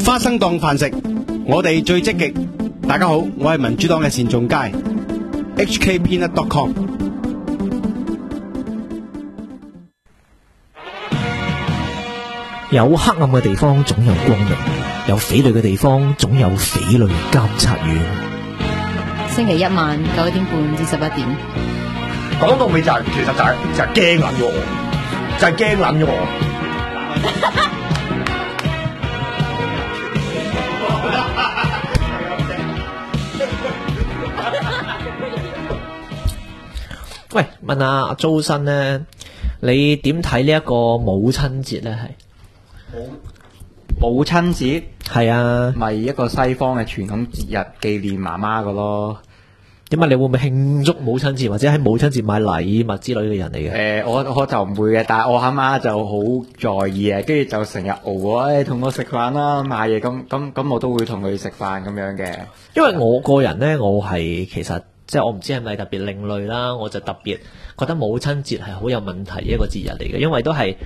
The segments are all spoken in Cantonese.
花生當飯食，我哋最積極。大家好，我係民主黨嘅單仲偕 HKpeanut.com。 有黑暗嘅地方總有光明，有匪類嘅地方總有匪類監察院。 星期一晚9點半至11點。 講到尾就係、其實就係驚撚咗我，就係驚撚咗我。 喂，問下阿周生咧，你點睇呢一個母親節咧？係母親節係啊， 咪一個西方嘅傳統節日，紀念媽媽嘅咯。 點解你會唔會慶祝母親節，或者喺母親節買禮物之類嘅人嚟嘅？ 我就唔會嘅，但係我阿媽就好在意嘅，跟住就成日熬我，同我食飯啦，買嘢咁我都會同佢食飯咁樣嘅。 因為我個人咧，我係其實即係我唔知係咪特別另類啦，我就特別覺得母親節係好有問題嘅一個節日嚟嘅，因為都係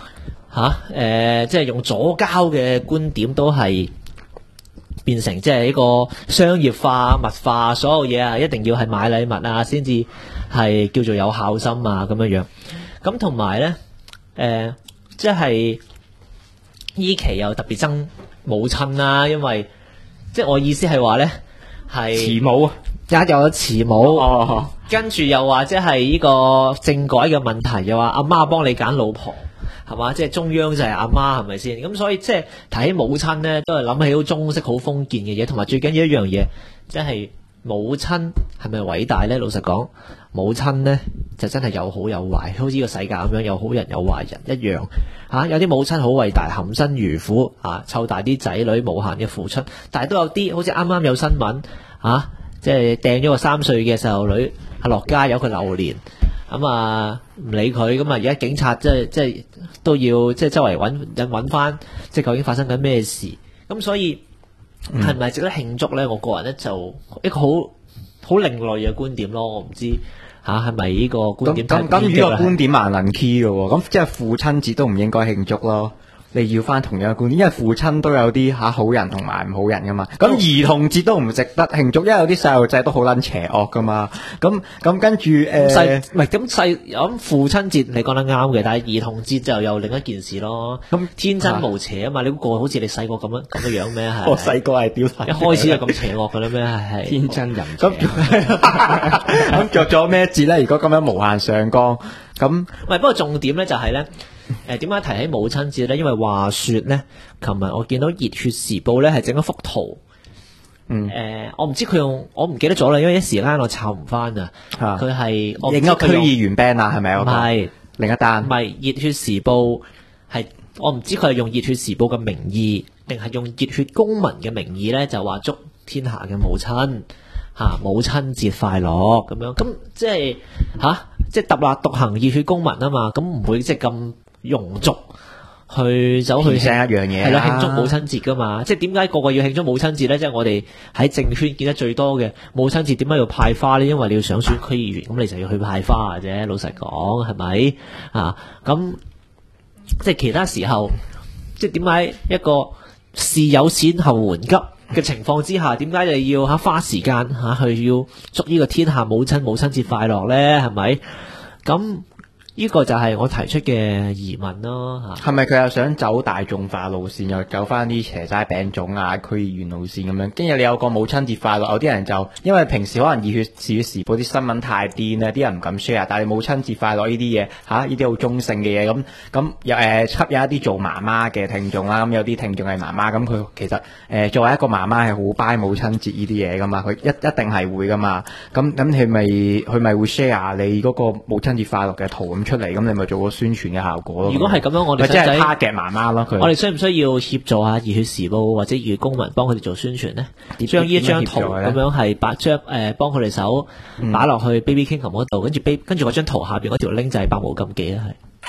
即係用左膠嘅觀點都係變成即係一個商業化、物化，所有嘢啊一定要係買禮物啊先至係叫做有孝心啊咁樣樣。咁同埋咧即係依期又特別憎母親啦，因為即係我意思係話咧係慈母啊， 有慈母，跟住又話即係呢個政改嘅問題，又話阿媽幫你揀老婆。係嘛？即係中央就係阿媽，係咪先？咁所以即係提起母親咧，都係諗起好中式、好封建嘅嘢，同埋最緊要一樣嘢，即係母親係咪偉大咧？老實講，母親咧就真係有好有壞，好似個世界咁樣，有好人有壞人一樣。有啲母親好偉大，含辛茹苦湊大啲仔女，無限嘅付出，但係都有啲好似啱啱有新聞即係掟咗個3歲嘅細路女落街，有佢流連。唔理佢，而家警察即係都要即係周圍揾翻，即係究竟發生緊咩事？咁所以係咪值得慶祝咧？我個人咧就一個好另類嘅觀點咯，我唔知係咪呢個觀點咁呢個觀點萬能 key 嘅喎，咁即係父親節都唔應該慶祝咯。你要翻同樣嘅觀點，因為父親都有啲好人同埋唔好人噶嘛。咁兒童節都唔值得慶祝，因為有啲細路仔都好撚邪惡噶嘛。咁跟住咁父親節你講得啱嘅，但係兒童節就有另一件事咯。咁天真無邪啊嘛，你估個好似你細個咁樣咩？係我細個係屌， 一開始就咁邪惡噶啦咩？係天真人邪。咁着咗咩節咧？如果咁樣無限上綱咁， 不過重點咧就係咧。點解提起母親節咧？因為話說咧，琴日我見到熱血時報咧係整一幅圖，我唔知佢我唔記得咗啦，因為一時間我抄唔翻啊。佢係影咗區議員 band 啊，係咪？ 唔係另一單， 唔係熱血時報，係我唔知佢係用熱血時報嘅名義，定係用熱血公民嘅名義咧，就話祝天下嘅母親母親節快樂咁樣。咁即係即係獨行熱血公民啊嘛，咁唔會即係咁庸俗去走去成一樣嘢係啦，慶祝母親節噶嘛。即係點解個個要慶祝母親節咧？即係我哋喺政圈見得最多嘅母親節，點解要派花咧？因為你要想選區議員，咁你就要去派花嘅啫。老實講係咪咁即係其他時候，即係點解一個事有錢後援急嘅情況之下，點解你要花時間去要祝呢個天下母親節快樂咧？係咪？咁呢個就係我提出嘅疑問咯。 係咪佢又想走大眾化路線，又走翻啲邪齋餅種區議員路線咁樣？跟住你有個母親節快樂，有啲人就因為平時可能熱血時報啲新聞太癲啦，啲人唔敢 share，但係母親節快樂呢啲嘢呢啲好中性嘅嘢，咁又吸引一啲做媽媽嘅聽眾啦。咁有啲聽眾係媽媽，咁佢其實作為一個媽媽係好 buy 母親節呢啲嘢噶嘛，佢一定係會噶嘛。咁佢咪會 share 你嗰個母親節快樂嘅圖咁出嚟，咁你咪做個宣傳嘅效果咯。 如果係咁樣，我哋即係target媽媽咯。我哋需唔需要協助下熱血時報或者熱血公民幫佢哋做宣傳咧？將呢一張圖咁樣係幫佢哋手擺落去 Baby King 嗰度，跟住嗰張圖下邊嗰條 link 就係百無禁忌啦，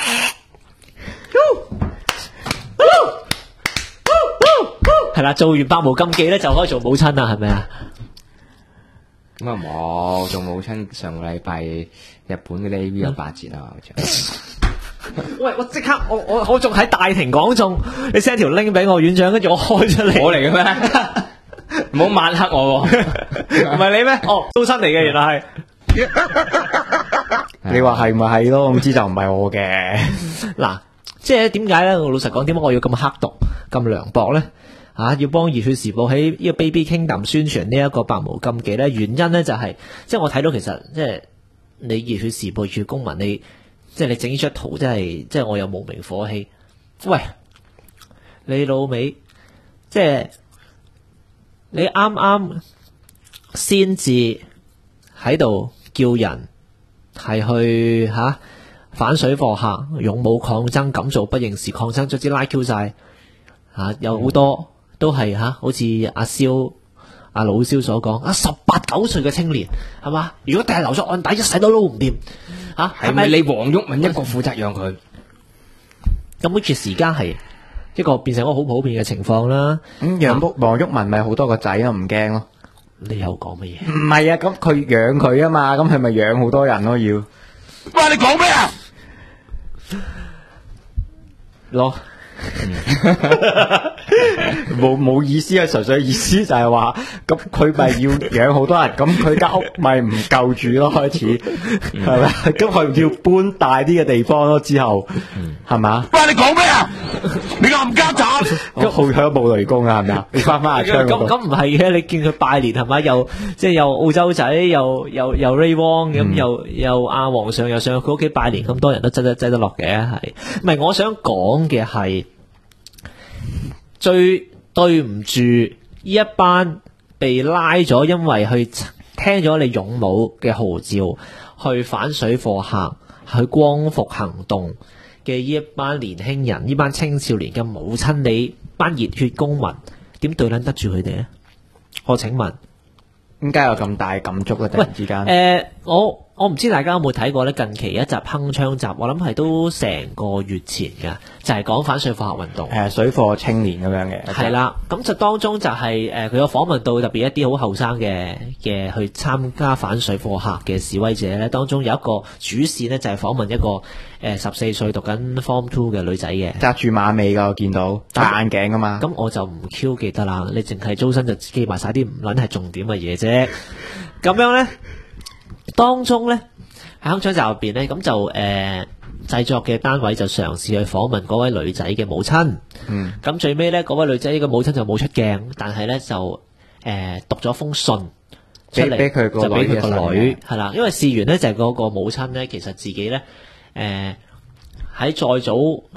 係啦，做完百無禁忌咧就可以做母親啦，係咪啊？ 咁啊冇做母親，上個禮拜日本嘅 AV 有8折啊，好似喂，我即刻我仲喺大庭廣眾，你 send 條 link 俾我院長，跟住我開出嚟， 我嚟嘅咩？唔好抹黑我喎， 唔係你咩？哦，蘇親嚟嘅原來係。 你話係咪係咯？總之就唔係我嘅。 嗱，即係點解咧？我老實講，點解我要咁刻毒、咁涼薄咧？要幫熱血時報喺呢個 Baby Kingdom 宣傳呢一個白毛禁忌咧？原因咧就係、即係我睇到其實即係你熱血時報、熱血公民，你即係你整呢張圖，真係即係我有無名火氣。喂，你老味，即係你啱啱先至喺度叫人係去反水貨客，勇武抗爭，敢做不認事抗爭，卒之拉 Q 晒有好多都係好似阿老蕭所講18、9歲嘅青年係嘛？如果第日留咗案底，一世都撈唔掂係咪你黃毓民一個負責讓佢？ 咁好似時間係一個變成一個好普遍嘅情況啦。 黃毓民咪好多個仔咯，唔驚咯。 你又講乜嘢？ 唔係啊，咁佢養佢啊嘛，咁佢咪養好多人咯要。 喂，你講咩啊？ 咯， 冇意思啊，純粹意思就係話，咁佢咪要養好多人，咁佢間屋咪唔夠住咯，開始係咪？咁佢要搬大啲嘅地方咯，之後係嘛？ 喂，你講咩啊？你冚家鏟！ 咁好響冇雷公啊，係咪啊？你翻阿昌嗰度。 咁唔係嘅，你見佢拜年係咪？又即係又澳洲仔，又 Ray Wong 咁，又阿皇上又上佢屋企拜年，咁多人都擠得落嘅係。唔係，我想講嘅係最對唔住呢一班被拉咗，因為去聽咗你勇武嘅號召，去反水貨客，去光復行動嘅呢一班年輕人，呢班青少年嘅母親，你班熱血公民點對撚得住佢哋咧？我請問， 點解有咁大感觸咧？突然之間， 我唔知大家有冇睇過咧？近期一集鏗鏘集，我諗係都成個月前噶，就係講反水貨客運動， 水貨青年咁樣嘅。 係啦，咁就當中就係佢有訪問到特別一啲好後生嘅去參加反水貨客嘅示威者咧，當中有一個主線呢，就係訪問一個14歲讀緊 Form 2嘅女仔嘅， 紮住馬尾噶，我見到戴眼鏡噶嘛。 咁我就唔 Q 記得啦，你淨係租身就記埋晒啲唔撚係重點嘅嘢啫。咁樣咧。當中咧喺鏗鏘集入邊咧，咁就製作嘅單位就嘗試去訪問嗰位女仔嘅母親。咁最尾咧，嗰位女仔嘅母親就冇出鏡，但係咧就讀咗封信出嚟， 俾佢個女係啦。因為事緣咧就係嗰個母親咧，其實自己咧喺再早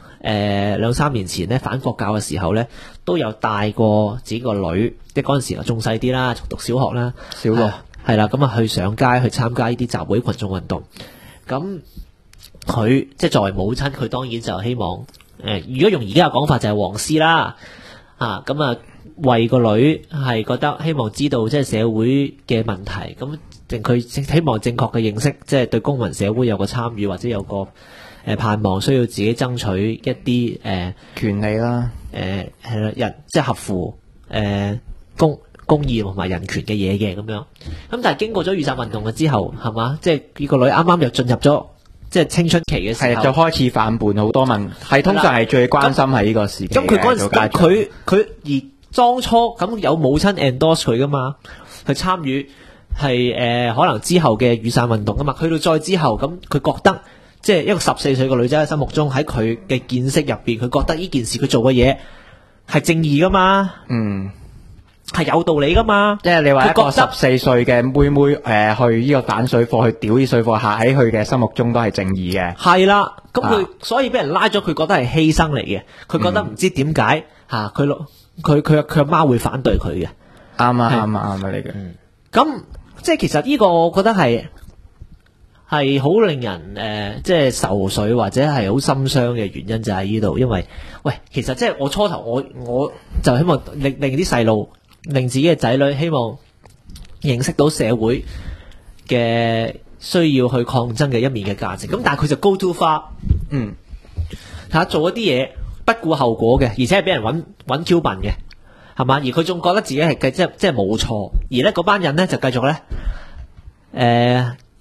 2-3年前咧反國教嘅時候咧，都有帶過自己個女，即係嗰陣時仲細啲啦，讀小學啦，小六。係啦，咁去上街去參加呢啲集會群眾運動，咁佢即係作為母親，佢當然就希望如果用而家嘅講法就係黃絲啦，咁為個女係覺得希望知道即係社會嘅問題，咁佢希望正確嘅認識，即係對公民社會有個參與或者有個盼望，需要自己爭取一啲權利啦， 係啦，人即係合乎公義同埋人權嘅嘢嘅咁樣，咁但係經過咗雨傘運動嘅之後，係嘛，即係呢個女啱啱又進入咗即係青春期嘅時候， 就開始反叛好多問，係通常係最關心係呢個時期。 咁佢嗰陣時，佢而當初咁有母親 endorse 佢噶嘛，去參與係可能之後嘅雨傘運動噶嘛，去到再之後咁，佢覺得即係一個14歲嘅女仔喺心目中，喺佢嘅見識入邊，佢覺得呢件事佢做嘅嘢係正義噶嘛。係有道理噶嘛？ 即係你話一個14歲嘅妹妹去呢個反水貨，去屌啲水貨客，喺佢嘅心目中都係正義嘅。係啦，咁佢所以俾人拉咗，佢覺得係犧牲嚟嘅。佢覺得唔知點解佢阿媽會反對佢嘅。 啱啊你嘅。 咁即係其實呢個我覺得係好令人即係受水或者係好心傷嘅原因就喺呢度，因為喂，其實即係我初頭我就希望令啲細路。令自己嘅仔女希望認識到社會嘅需要去抗爭嘅一面嘅價值，咁但係佢就 go too far，做一啲嘢不顧後果嘅，而且係俾人揾 Q 笨嘅，係嘛？而佢仲覺得自己係即係冇錯，而咧嗰班人咧就繼續咧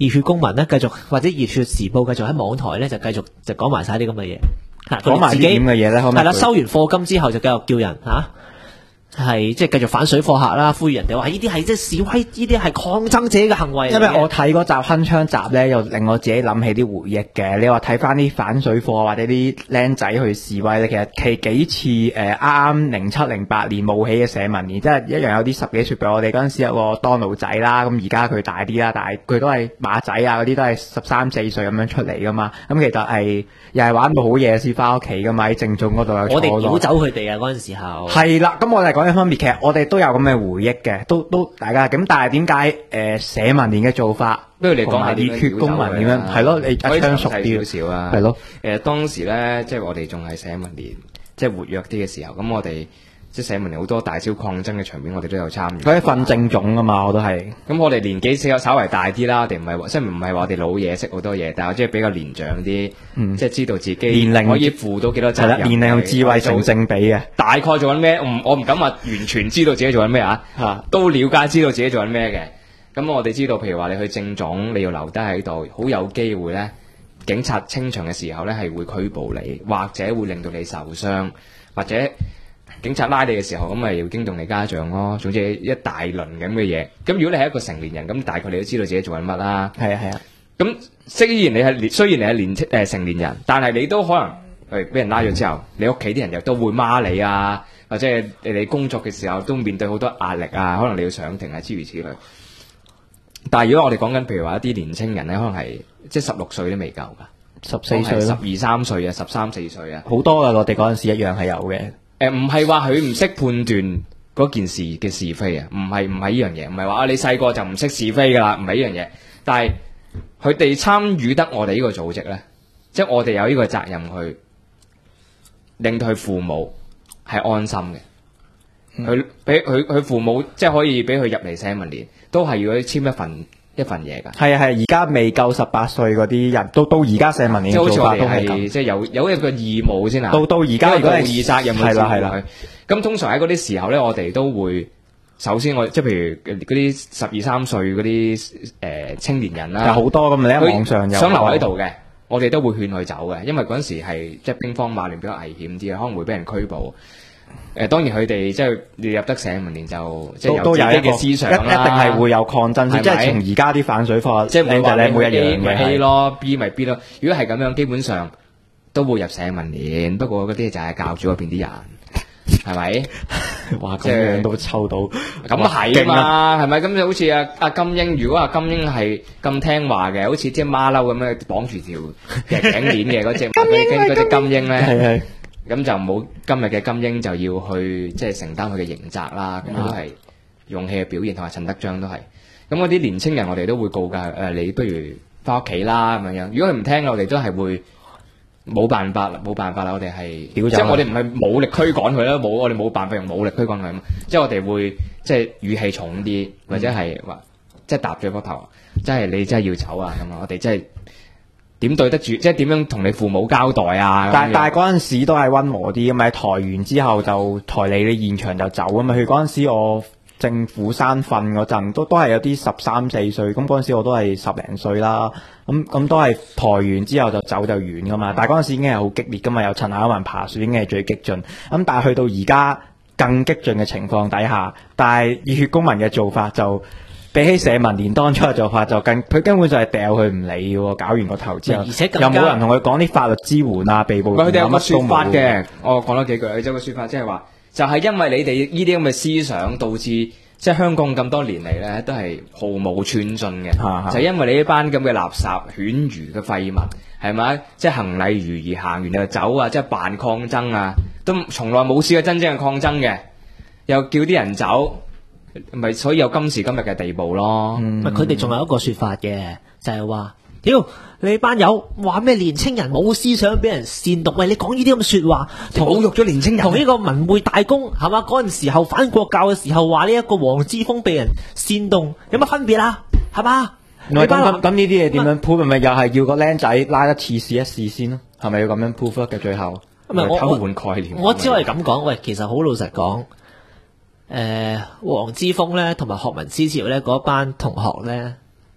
熱血公民咧繼續或者熱血時報繼續喺網台咧就繼續就講埋晒啲咁嘅嘢， 講埋啲點嘅嘢咧， 係啦，收完課金之後就繼續叫人係即係繼續反水貨客啦，呼籲人哋話呢啲係即係示威，呢啲係抗爭者嘅行為。 因為我睇嗰集鏗鏘集咧，又令我自己諗起啲回憶嘅。你話睇翻啲反水貨或者啲僆仔去示威咧，其實其幾次啱啱07、08年冒起嘅社民連，即係一樣有啲10幾歲，譬如我哋嗰陣時有個當奴仔啦，咁而家佢大啲啦，但係佢都係馬仔啊嗰啲都係13、14歲咁樣出嚟噶嘛。咁其實係又係玩到好夜先翻屋企噶嘛，喺正中嗰度有坐。 我哋屌走佢哋啊嗰陣時候。係啦，咁我哋講嘅分別，其實我哋都有咁嘅回憶嘅，都大家咁，但係點解社民連嘅做法， 不如你講下熱血公民點樣？係咯，你可以詳熟啲少少啊。 係咯， 當時咧，即係我哋仲係社民連，即係活躍啲嘅時候，咁我哋即係社民連好多大小抗爭嘅場面，我哋都有參與。 嗰啲訓正種啊嘛，我都係。 咁我哋年紀稍微大啲啦，我哋唔係即係唔係話我哋老嘢識好多嘢，但係我即係比較年長啲，即係知道自己年齡可以負到幾多責任。 年齡同智慧成正比嘅。 大概做緊咩？我唔敢話完全知道自己做緊咩啊，都了解知道自己做緊咩嘅。咁我哋知道，譬如話你去政總，你要留低喺度，好有機會咧，警察清場嘅時候咧係會拘捕你，或者會令到你受傷，或者警察拉你嘅時候，咁咪要驚動你家長咯。總之一大輪咁嘅嘢。咁如果你係一個成年人，咁大概你都知道自己做緊乜啦。 係啊。咁雖然你係成年人，但係你都可能俾人拉咗之後，你屋企啲人又都會罵你啊，或者係你工作嘅時候都面對好多壓力啊，可能你要上庭啊，諸如此類。但係如果我哋講緊譬如話一啲年青人咧，可能係即係16歲都未夠㗎，14歲、12、13歲啊，13、14歲啊， 好多㗎。我哋嗰陣時一樣係有嘅。 唔係話佢唔識判斷嗰件事嘅是非啊，唔係呢樣嘢，唔係話你細個就唔識是非㗎啦，唔係呢樣嘢。但係佢哋參與得我哋呢個組織咧，即係我哋有呢個責任去令到佢父母係安心嘅。佢俾佢父母即係可以俾佢入嚟社民連，都係要佢簽一份嘢㗎。 係而家未夠18歲嗰啲人，到而家社民連嘅做法都係咁， 即係有一個義務先啊。 到而家如果係義責任嘅係啦。 咁通常喺嗰啲時候咧，我哋都會首先即係譬如嗰啲12、13歲嗰啲青年人啦， 有好多咁你喺網上有想留喺度嘅，我哋都會勸佢走嘅，因為嗰陣時係即係兵荒馬亂比較危險啲，可能會俾人拘捕。當然佢哋即係你入得社民連就即係有自己嘅思想啦， 一定係會有抗爭先，即係從而家啲反水貨， 即係靚仔靚妹一樣咪 A 咯 ，B 咪 B 咯。如果係咁樣，基本上都會入社民連，不過嗰啲就係教主嗰邊啲人，係咪？ 哇，咁樣都抽到， 咁係嘛？係咪？咁就好似阿金英，如果阿金英係咁聽話嘅，好似即係馬騮咁樣綁住條頸鏈嘅嗰隻金英咧。咁就冇今日嘅金英就要去即係承擔佢嘅刑責啦，咁都係勇氣嘅表現，同埋陳德章都係。咁嗰啲年青人我哋都會告㗎，你不如翻屋企啦咁樣。如果佢唔聽，我哋都係會冇辦法啦，我哋係即係我哋唔係武力驅趕佢啦，我哋冇辦法用武力驅趕佢，即係我哋會即係語氣重啲，或者係話即係搭住個頭，即係你真係要走啊咁啊！我哋真係。點對得住？即係點樣同你父母交代啊？ 但係嗰陣時都係溫和啲，咁喺抬完之後就抬你現場就走啊嘛。佢嗰陣時我政府山訓嗰陣都係有啲13、14歲，咁嗰陣時我都係10零歲啦。咁都係抬完之後就走就完噶嘛。但係嗰陣時已經係好激烈噶嘛，有陳巧文爬樹已經係最激進。咁但係去到而家更激進嘅情況底下，但係熱血公民嘅做法就。比起社民連當初嘅做法就佢根本就係掉佢唔理嘅，搞完個頭之後， 而且又冇人同佢講啲法律支援啊，被捕。 佢哋有個說法嘅，我講多幾句。佢有個說法即係話，就係因為你哋呢啲咁嘅思想，導致即係香港咁多年嚟咧，都係毫無寸進嘅。就係因為你呢班咁嘅垃圾、犬儒嘅廢物，係咪？即係行禮如儀，行完就走啊，即係扮抗爭啊，都從來冇試過真正嘅抗爭嘅，又叫啲人走。咪所以有今時今日嘅地步咯。 佢哋仲有一個說法嘅，就係話，屌你班友話咩年青人冇思想，俾人煽動。喂，你講呢啲咁嘅說話， 侮辱咗年青人。 同呢個文匯大公係嘛？嗰陣時候反國教嘅時候，話呢一個黃之鋒俾人煽動，有乜分別啊？係嘛？ 咁呢啲嘢點樣 prove？咪又係要個僆仔拉一次試一試先咯？係咪要咁樣 prove 嘅最後？ 偷換概念。 我只可以咁講。喂，其實好老實講。黃之鋒咧，同埋學民思潮咧，嗰班同學咧，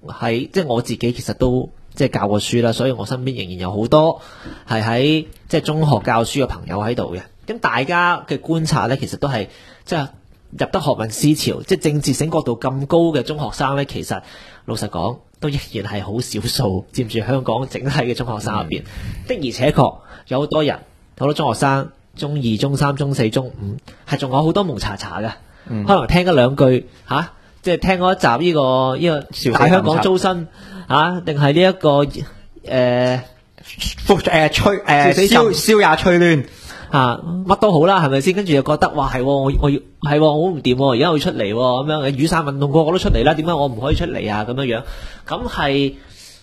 喺即係我自己其實都即係教過書啦，所以我身邊仍然有好多係喺即係中學教書嘅朋友喺度嘅。咁大家嘅觀察咧，其實都係即係入得學問思潮，即係政治醒覺度咁高嘅中學生咧，其實老實講都仍然係好少數佔住香港整體嘅中學生入邊。的而且確有好多人，好多中學生，中二、中三、中四、中五，係仲有好多蒙查查嘅，可能聽一兩句嚇。即係聽嗰一集呢個大香港租新定係呢一個燒也吹亂乜都好啦，係咪先？跟住又覺得哇係，我要係我好唔掂，而家要出嚟咁樣，雨傘運動個個都出嚟啦，點解我唔可以出嚟啊？咁樣樣咁係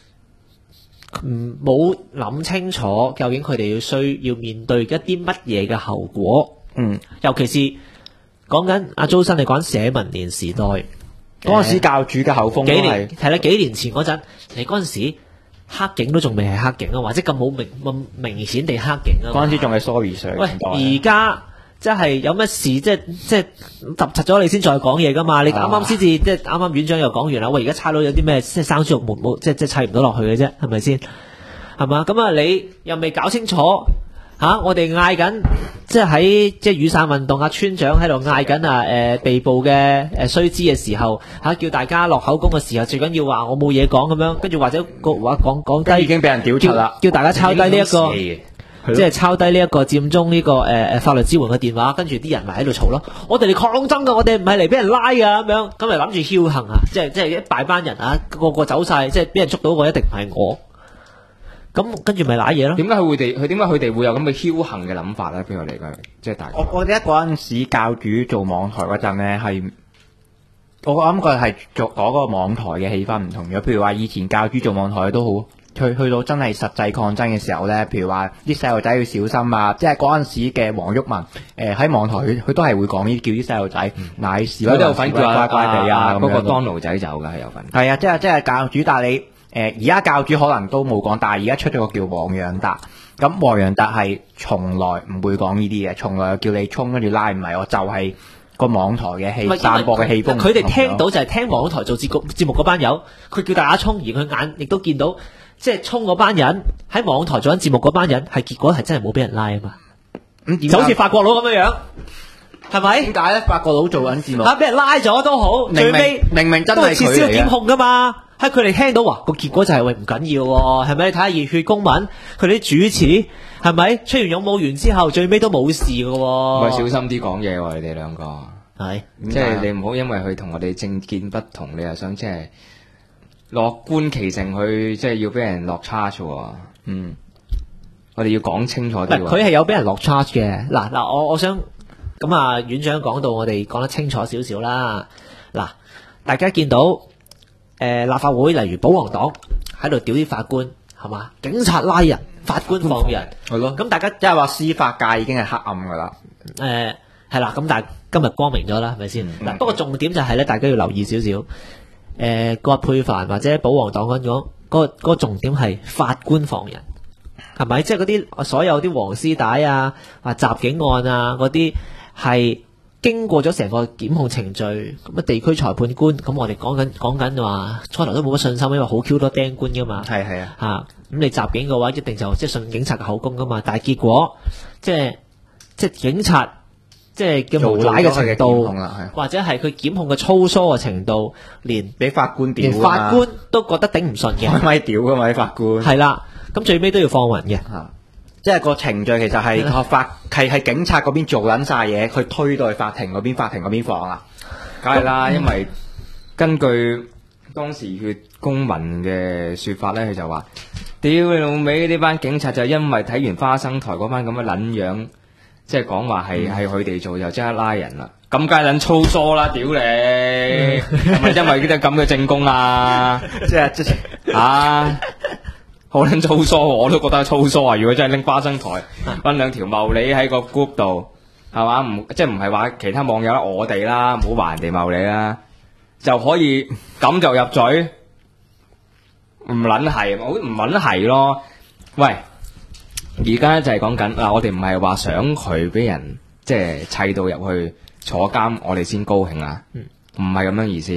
冇諗清楚，究竟佢哋需要面對一啲乜嘢嘅後果？尤其是講緊阿租新，你講社民連時代。 嗰陣時教主嘅口風都係係啦，幾年前嗰陣，你嗰陣時黑警都仲未係黑警啊，或者咁冇明顯地黑警啊。 嗰陣時仲係 sorry sir。 喂，而家即係有乜事，即係揼柒咗你先再講嘢噶嘛？你啱啱先至即係啱啱院長又講完啦。喂，而家差佬有啲咩即係生豬肉冇即係砌唔到落去嘅啫，係咪先？係嘛？咁啊，你又未搞清楚？我哋嗌緊，即係喺即係雨傘運動，村長喺度嗌緊被捕嘅須知嘅時候，叫大家落口供嘅時候，最緊要話我冇嘢講咁樣，跟住或者個話講低， 已經俾人屌出啦， 叫大家抄低呢一個，即係抄低呢一個佔中呢個法律支援嘅電話，跟住啲人咪喺度嘈咯。我哋嚟抗爭噶，我哋唔係嚟俾人拉噶咁樣，咁咪諗住僥倖啊！即係一大班人個個走晒，即係俾人捉到個一定唔係我。咁跟住咪揦嘢咯？ 點解佢哋會有咁嘅僥倖嘅諗法咧？俾我嚟講，即係大家。 我記得嗰陣時教主做網台嗰陣咧，係我諗佢係做嗰個網台嘅氣氛唔同咗。譬如話以前教主做網台都好，去到真係實際抗爭嘅時候咧，譬如話啲細路仔要小心啊！即係嗰陣時嘅黃毓民喺網台佢都係會講呢啲，叫啲細路仔乃示威， 佢都有份叫乖乖地啊， 嗰個當奴仔走㗎係有份。 係啊，即係教主，但係你。而家教主可能都冇講，但係而家出咗個叫黃洋達，咁黃洋達係從來唔會講呢啲嘢，從來又叫你衝跟住拉，唔係我就係個網台嘅氣散播嘅氣氛。 佢哋聽到就係聽網台做節目嗰班友，佢叫大家衝，而佢眼亦都見到，即係衝嗰班人喺網台做緊節目嗰班人，係結果係真係冇俾人拉啊嘛。就好似法國佬咁樣樣，係咪？ 點解咧？法國佬做緊節目， 俾人拉咗都好，最尾明真係撤銷檢控噶嘛。喺佢哋聽到個結果就係喂唔緊要喎，係咪？你睇下熱血公民，佢哋啲主持係咪出完勇武完之後，最尾都冇事嘅喎。 喂，小心啲講嘢喎，你哋兩個係， 即係你唔好因為佢同我哋政見不同，你又想即係樂觀其成去，即係要俾人落 charge 喎。我哋要講清楚啲。 佢係有俾人落 charge 嘅。嗱，我想咁啊，院長講到我哋講得清楚少少啦。嗱，大家見到。立法會例如保皇黨喺度屌啲法官係嘛？警察拉人，法官放人， 係咯。 咁大家即係話司法界已經係黑暗㗎啦。 係啦，咁但係今日光明咗啦，係咪先？嗱，不過重點就係咧，大家要留意少少。葛珮帆或者保皇黨嗰個重點係法官放人，係咪？即係嗰啲所有啲黃絲帶啊、話襲警案啊嗰啲係。經過咗成個檢控程序，咁啊地區裁判官，咁我哋講緊話初頭都冇乜信心，因為好 Q 多釘官噶嘛。 係咁你襲警嘅話，一定就即係信警察嘅口供噶嘛。但係結果即係警察即係嘅無賴嘅程度，或者係佢檢控嘅粗疏嘅程度，連法官屌， 連法官都覺得頂唔順嘅， 開咪屌噶嘛啲法官。 係啦，咁最尾都要放雲嘅。 即係個程序其實係係警察嗰邊做緊晒嘢，佢推到去法庭嗰邊，法庭嗰邊放啦。 梗係啦，因為根據當時血公民嘅說法咧，佢就話：屌你老味，呢班警察就因為睇完花生台嗰班咁嘅撚樣，即係講話係佢哋做，就即刻拉人啦。咁梗係撚粗疏啦，屌你！係咪因為呢啲咁嘅證供啊？即係好撚粗疏，我都覺得粗疏啊！如果真係拎花生台，搵兩條茂利喺個 group 度，係嘛？即係唔係話其他網友啦，我哋啦，唔好話人哋茂利啦，就可以咁就入嘴，唔撚係，唔撚係咯。喂，而家就係講緊嗱，我哋唔係話想佢俾人即係砌到入去坐監，我哋先高興啊，唔係咁樣意思。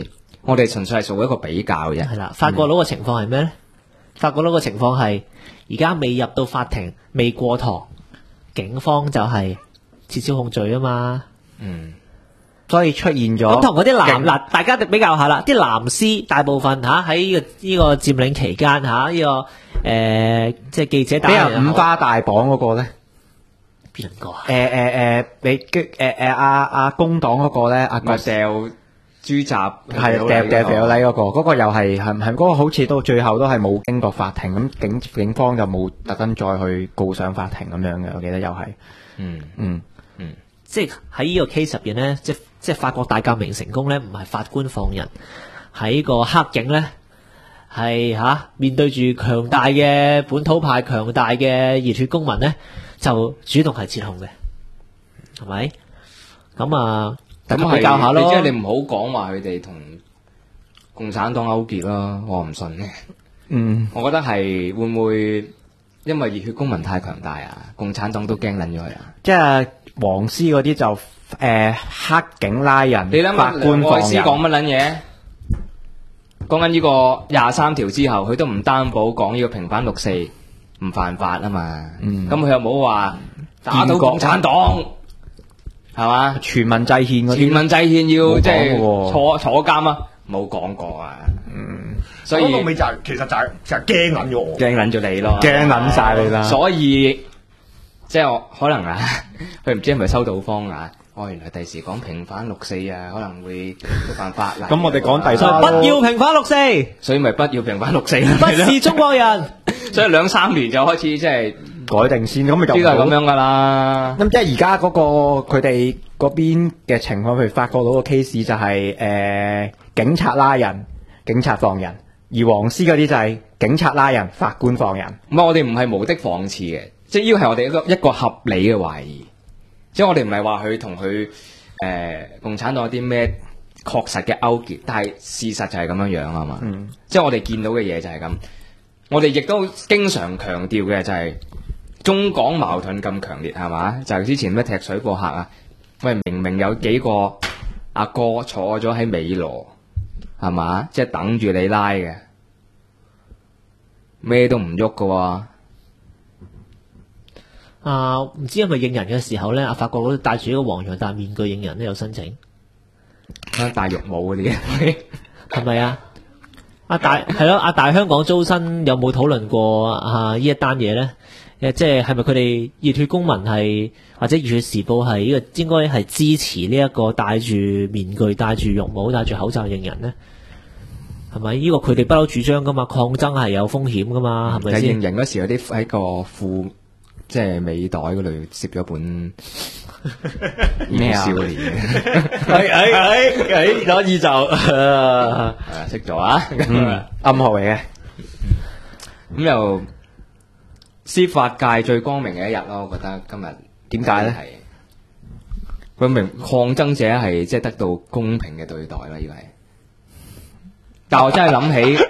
我哋純粹係做一個比較啫。 係啦，法國佬嘅情況係咩咧？法國佬嘅情況係而家未入到法庭，未過堂，警方就係撤銷控罪啊嘛。 所以出現咗咁同嗰啲嗱，大家比較下啦，啲藍絲大部分喺呢個佔領期間呢個即係記者打俾人五花大綁嗰個咧， 邊個啊？ 俾阿工黨嗰個咧，阿咪掉豬雜係掉肥佬黎嗰個又係唔係嗰個好似到最後都係冇經過法庭，咁警方就冇特登再去告上法庭咁樣嘅，我記得又係。 即係喺呢個 case 入邊咧，即係法國大革命成功咧，唔係法官放人，喺個黑警咧係面對住強大嘅本土派、強大嘅熱血公民咧，就主動係撤控嘅，係咪？咁啊，大家比較下咯。 即係你唔好講話佢哋同共產黨勾結咯，我唔信嘅。我覺得係會唔會因為熱血公民太強大啊？共產黨都驚撚咗佢啊！ 即係黃絲嗰啲就黑警拉人， 你諗下， 法官放人。 講乜撚嘢？講緊呢個23條之後，佢都唔擔保講呢個平反6·4唔犯法啊嘛。咁佢又冇話打倒共產黨，係嘛？ 全民制憲嗰啲， 全民制憲要即係冇坐監啊？冇講過啊。所以講到尾就係其實就係驚撚咗我， 驚撚咗你咯， 驚撚晒你啦。 所以即係我可能佢唔知係咪收到風啊？原來第時講平反6·4啊，可能會冇辦法啦。 咁我哋講第三， 不要平反6·4， 所以咪不要平反6·4啦。 不是中國人。 所以2-3年就開始即係改定先，咁咪就呢個係咁樣噶啦。 咁即係而家嗰個佢哋嗰邊嘅情況，譬如法國佬個 case 就係警察拉人，警察放人。而黃絲嗰啲就係警察拉人，法官放人。 唔係我哋唔係無的放矢嘅，即係呢個係我哋一個合理嘅懷疑。即係我哋唔係話佢同佢共產黨有啲咩確實嘅勾結，但係事實就係咁樣樣啊嘛。即係我哋見到嘅嘢就係咁。我哋亦都經常強調嘅就係中港矛盾咁強烈係嘛？就係之前咩踢水過客啊？喂，明明有幾個阿哥坐咗喺美羅係嘛？即係等住你拉嘅。咩都唔喐噶喎， 唔知係咪應人嘅時候咧？法國佬戴住一個黃洋達面具應人都有申請， 戴浴帽嗰啲係咪啊？大香港租新有冇討論過呢一單嘢咧？即係咪佢哋熱血公民係或者熱血時報係呢個應該係支持呢一個戴住面具、戴住浴帽、戴住口罩應人咧？係咪呢個佢哋不嬲主張噶嘛？抗爭係有風險噶嘛？係咪先？ 認人嗰時有啲喺個褲即係尾袋嗰度攝咗本咩少年嘅， 所以就識咗啊， 暗號嚟嘅。 咁又司法界最光明嘅一日咯，我覺得今日點解咧？係佢明抗爭者係即係得到公平嘅對待啦，呢個係。但我真係諗起，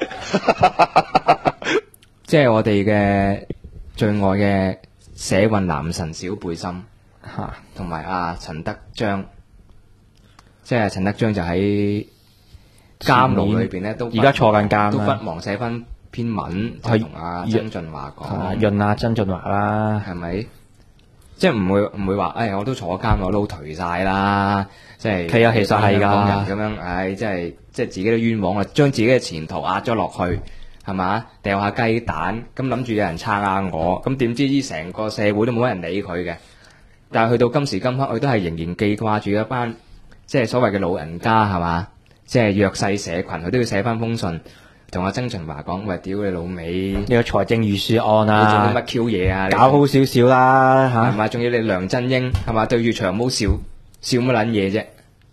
即係我哋嘅最愛嘅社運男神小背心，同埋阿陳德章，即係陳德章就喺監牢裏邊咧，都而家坐緊監， 都不忘寫翻篇文，去同阿曾俊華講， 潤阿曾俊華啦， 係咪？即係唔會話，我都坐監，我都頹晒啦，即係其實係㗎， 咁樣，即係自己都冤枉啦，將自己嘅前途壓咗落去，係嘛？掉下雞蛋，咁諗住有人撐下我，咁點知成個社會都冇人理佢嘅。但係去到今時今刻，佢都係仍然記掛住一班即係所謂嘅老人家，係嘛？即係弱勢社群，佢都要寫翻封信同阿曾俊華講，喂，屌你老味！ 呢個財政預算案啊， 你做啲乜 Q 嘢啊？ 搞好少少啦嚇， 係嘛？仲要你梁振英係嘛？對住長毛笑乜撚嘢啫？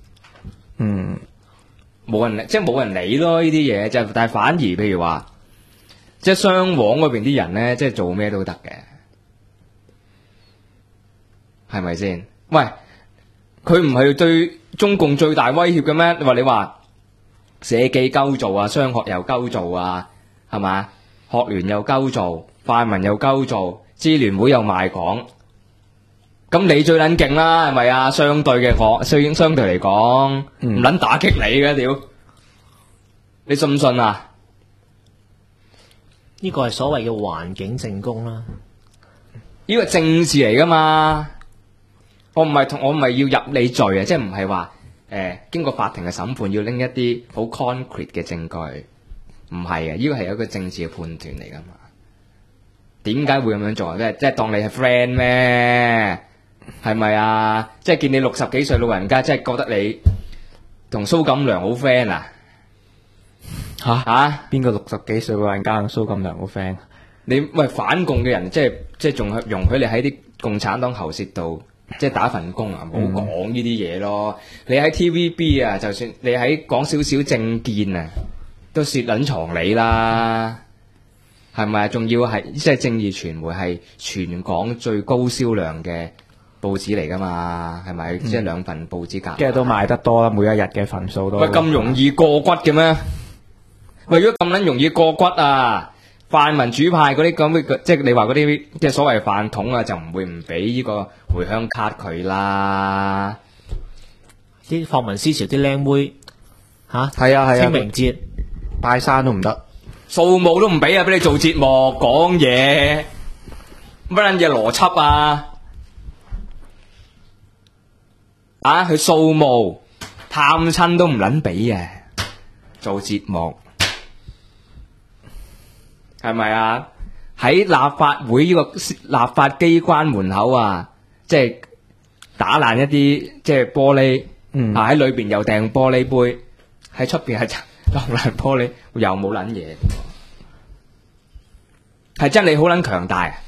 冇人理，即係冇人理咯呢啲嘢，就但係反而譬如話，即係雙黃嗰邊啲人咧，即係做咩都得嘅，係咪先？喂，佢唔係對中共最大威脅嘅咩？你話社記鳩做啊，商學又鳩做啊，係嘛？學聯又鳩做，泛民又鳩做，支聯會又賣港，咁你最撚勁啦，係咪啊？相對嚟講，唔撚打擊你嘅屌， 你信唔信啊？ 呢個係所謂嘅環境證供啦。 呢個政治嚟噶嘛？我唔係要入你罪啊，即係唔係話經過法庭嘅審判要拎一啲好 concrete 嘅證據，唔係啊，呢個係一個政治嘅判斷嚟噶嘛。點解會咁樣做啊？即係當你係 friend 咩？係咪啊？即係見你60幾歲老人家，即係覺得你同蘇錦良好 friend 啊？吓？ 邊個60幾歲老人家同蘇錦良好 friend？ 你喂反共嘅人，即係仲係容許你喺啲共產黨喉舌度即係打份工啊？唔好講呢啲嘢咯。你喺 TVB 啊，就算你喺講少少政見啊，都蝕撚藏你啦。係咪啊？仲要係即係正義傳媒係全港最高銷量嘅報紙嚟噶嘛？係咪？即係2份報紙夾， 跟住都賣得多啦，每一日嘅份數都。 喂，咁容易過骨嘅咩？喂，如果咁撚容易過骨啊，泛民主派嗰啲咁嘅，即係你話嗰啲即係所謂飯桶啊，就唔會唔俾呢個回鄉卡佢啦。 啲泛民思潮啲靚妹嚇， 係啊， 清明節拜山都唔得。 掃墓都唔俾啊！俾你做節目講嘢，乜撚嘢邏輯啊？啊，去掃墓探親都唔撚俾啊！做節目係咪啊？喺立法會呢個立法機關門口啊，即係打爛一啲即係玻璃，喺裏邊又掟玻璃杯，喺出邊係落爛玻璃，又冇撚嘢，係真你好撚強大啊！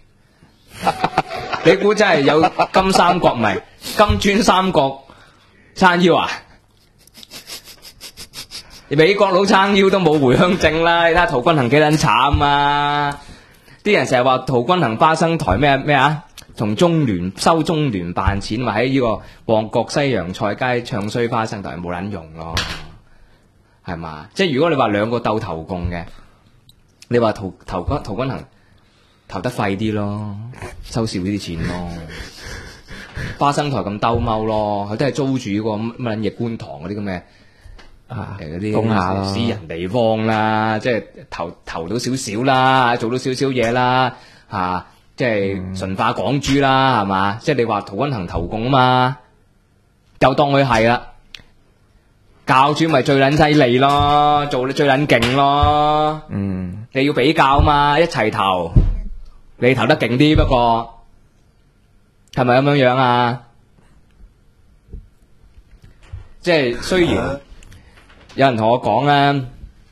你估真係有金三角咪金磚三角撐腰啊？美國佬撐腰都冇回鄉證啦！你睇下陶君行幾撚慘啊！啲人成日話陶君行花生台咩啊？同中聯辦錢，話喺呢個旺角西洋菜街唱衰花生台冇撚用咯，係嘛？即係如果你話兩個鬥投共嘅，你話陶君行投得廢啲咯，收少啲錢咯。花生台咁兜踎咯，佢都係租住嗰個乜撚嘢觀塘嗰啲咁嘅嗰啲私人地方啦，即係投到少少啦，做到少少嘢啦，即係純化港豬啦，係嘛？即係你話陶君行投共啊嘛，就當佢係啦。教主咪最撚犀利咯，做得最撚勁咯。你要比較嘛，一齊投，你投得勁啲，不過係咪咁樣樣啊？即係雖然有人同我講咧，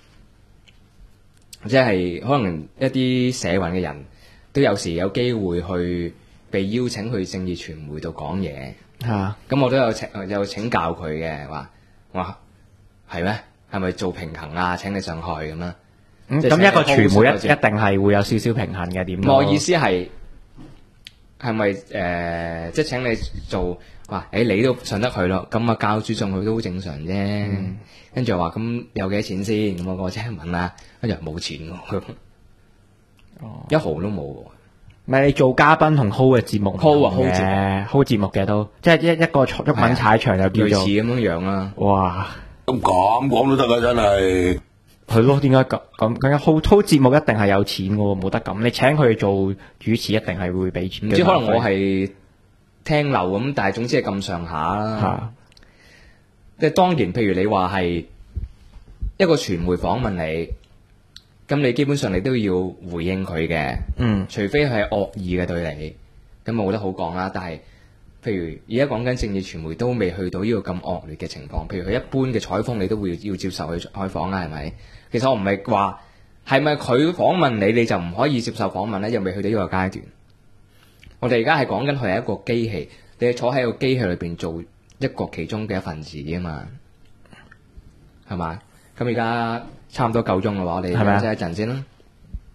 即係可能一啲社運嘅人都有時有機會去被邀請去正義傳媒度講嘢。咁我都有請教佢嘅，話係咩？係咪做平衡啊？請你上去咁啦。 咁一個傳媒一定係會有少少平衡嘅，點？ 我意思係咪即係請你做你都上得去咯，咁啊教主上去都好正常啫。跟住話咁有幾多錢先？咁我即係問啦，跟住冇錢喎，一毫都冇喎。 唔係你做嘉賓同 hold 嘅節目 hold 節目嘅都即係一個毓民踩場就叫做類似咁樣樣啦。 哇！ 咁講都得㗎，真係。 係咯，點解咁hold 節目一定係有錢嘅喎，冇得咁。你請佢做主持一定係會俾錢。唔知可能我係聽流咁，但係總之係咁上下啦。即係當然，譬如你話係一個傳媒訪問你，咁你基本上你都要回應佢嘅。除非係惡意嘅對你，咁冇得好講啦。但係譬如而家講緊正義傳媒都未去到呢個咁惡劣嘅情況，譬如佢一般嘅採訪你都會要接受去採訪啦，係咪？其實我唔係話係咪佢訪問你就唔可以接受訪問咧，又未去到呢個階段。我哋而家係講緊佢係一個機器，你係坐喺個機器裏邊做一個其中嘅一份子啊嘛，係嘛？咁而家差唔多夠鐘啦，我哋休息一陣先啦。